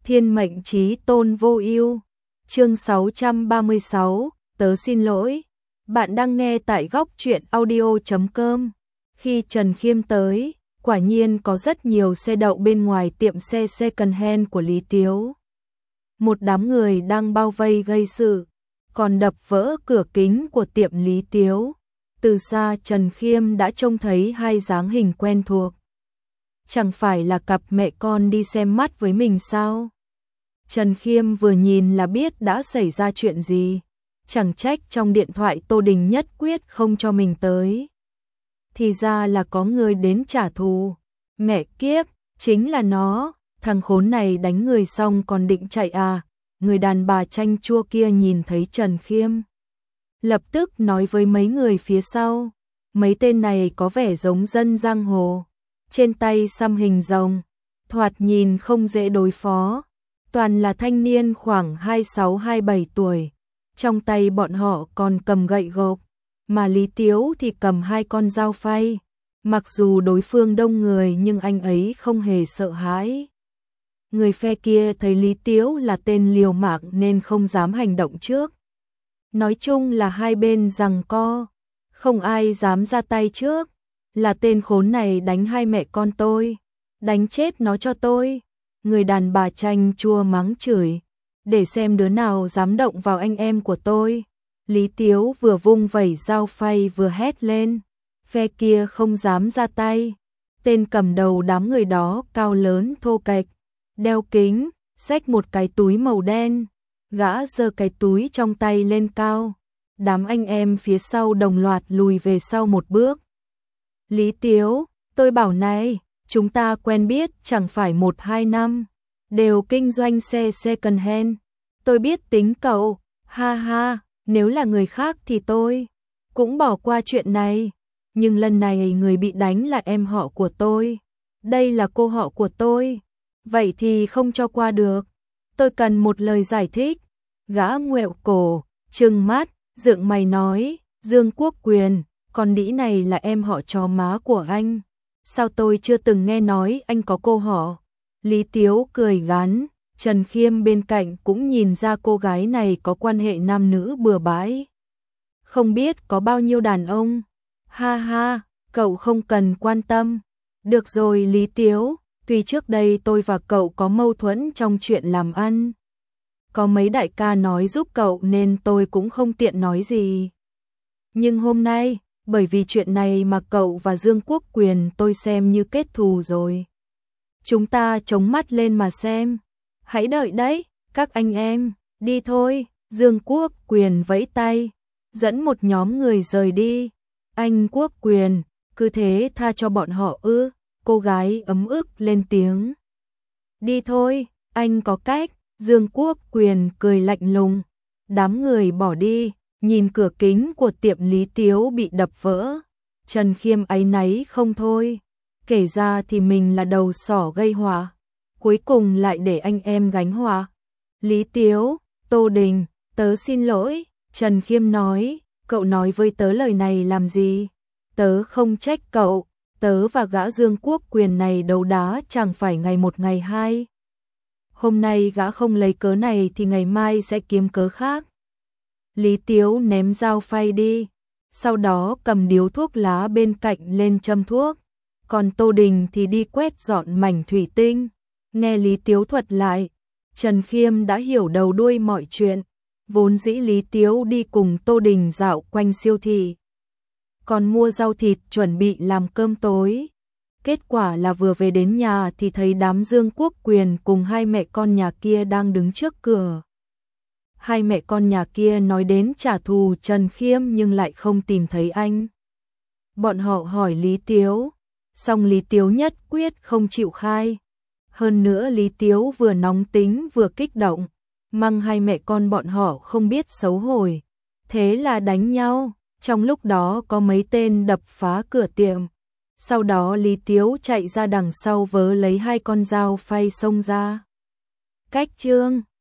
Thiên mệnh chí tôn vô ưu. Chương 636, tớ xin lỗi. Bạn đang nghe tại góc truyện audio.com. Khi Trần Khiêm tới, quả nhiên có rất nhiều xe đậu bên ngoài tiệm xe second hand của Lý Tiếu. Một đám người đang bao vây gây sự, còn đập vỡ cửa kính của tiệm Lý Tiếu. Từ xa Trần Khiêm đã trông thấy hai dáng hình quen thuộc. Chẳng phải là cặp mẹ con đi xem mắt với mình sao? Trần Khiêm vừa nhìn là biết đã xảy ra chuyện gì. Chẳng trách trong điện thoại Tô Đình nhất quyết không cho mình tới. Thì ra là có người đến trả thù. Mẹ kiếp, chính là nó. Thằng khốn này đánh người xong còn định chạy à? Người đàn bà chanh chua kia nhìn thấy Trần Khiêm, lập tức nói với mấy người phía sau. Mấy tên này có vẻ giống dân giang hồ, trên tay xăm hình rồng, thoạt nhìn không dễ đối phó. Toàn là thanh niên khoảng 26-27 tuổi. Trong tay bọn họ còn cầm gậy gộc, mà Lý Tiếu thì cầm hai con dao phay. Mặc dù đối phương đông người nhưng anh ấy không hề sợ hãi. Người phe kia thấy Lý Tiếu là tên liều mạng nên không dám hành động trước. Nói chung là hai bên giằng co, không ai dám ra tay trước. Là tên khốn này đánh hai mẹ con tôi, đánh chết nó cho tôi. Người đàn bà chanh chua mắng chửi, để xem đứa nào dám động vào anh em của tôi. Lý Tiếu vừa vung vẩy dao phay vừa hét lên. Phe kia không dám ra tay. Tên cầm đầu đám người đó cao lớn thô kệch, đeo kính, xách một cái túi màu đen. Gã giơ cái túi trong tay lên cao. Đám anh em phía sau đồng loạt lùi về sau một bước. Lý Tiếu, tôi bảo này, chúng ta quen biết chẳng phải 1-2 năm, đều kinh doanh xe second hand. Tôi biết tính cậu, ha ha, nếu là người khác thì tôi cũng bỏ qua chuyện này. Nhưng lần này người bị đánh là em họ của tôi, đây là cô họ của tôi, vậy thì không cho qua được. Tôi cần một lời giải thích. Gã ngoẹo cổ, trừng mắt, dựng mày nói, Dương Quốc Quyền, con đĩ này là em họ chó má của anh. Sao tôi chưa từng nghe nói anh có cô họ? Lý Tiếu cười gắn. Trần Khiêm bên cạnh cũng nhìn ra cô gái này có quan hệ nam nữ bừa bãi. Không biết có bao nhiêu đàn ông. Ha ha, cậu không cần quan tâm. Được rồi Lý Tiếu, tuy trước đây tôi và cậu có mâu thuẫn trong chuyện làm ăn. Có mấy đại ca nói giúp cậu nên tôi cũng không tiện nói gì. Nhưng hôm nay, bởi vì chuyện này mà cậu và Dương Quốc Quyền tôi xem như kết thù rồi. Chúng ta chống mắt lên mà xem. Hãy đợi đấy, các anh em, đi thôi. Dương Quốc Quyền vẫy tay, dẫn một nhóm người rời đi. Anh Quốc Quyền, cứ thế tha cho bọn họ ư? Cô gái ấm ức lên tiếng. Đi thôi, anh có cách. Dương Quốc Quyền cười lạnh lùng. Đám người bỏ đi, nhìn cửa kính của tiệm Lý Tiếu bị đập vỡ. Trần Khiêm áy náy không thôi. Kể ra thì mình là đầu sỏ gây họa, cuối cùng lại để anh em gánh họa. Lý Tiếu, Tô Đình, tớ xin lỗi. Trần Khiêm nói, cậu nói với tớ lời này làm gì? Tớ không trách cậu, tớ và gã Dương Quốc Quyền này đấu đá chẳng phải ngày một ngày hai. Hôm nay gã không lấy cớ này thì ngày mai sẽ kiếm cớ khác. Lý Tiếu ném dao phay đi, sau đó cầm điếu thuốc lá bên cạnh lên châm thuốc. Còn Tô Đình thì đi quét dọn mảnh thủy tinh. Nghe Lý Tiếu thuật lại, Trần Khiêm đã hiểu đầu đuôi mọi chuyện. Vốn dĩ Lý Tiếu đi cùng Tô Đình dạo quanh siêu thị, còn mua rau thịt chuẩn bị làm cơm tối. Kết quả là vừa về đến nhà thì thấy đám Dương Quốc Quyền cùng hai mẹ con nhà kia đang đứng trước cửa. Hai mẹ con nhà kia nói đến trả thù Trần Khiêm nhưng lại không tìm thấy anh. Bọn họ hỏi Lý Tiếu, song Lý Tiếu nhất quyết không chịu khai. Hơn nữa Lý Tiếu vừa nóng tính vừa kích động, mắng hai mẹ con bọn họ không biết xấu hổ. Thế là đánh nhau, trong lúc đó có mấy tên đập phá cửa tiệm. Sau đó Lý Tiếu chạy ra đằng sau vớ lấy hai con dao phay xông ra. Cách chương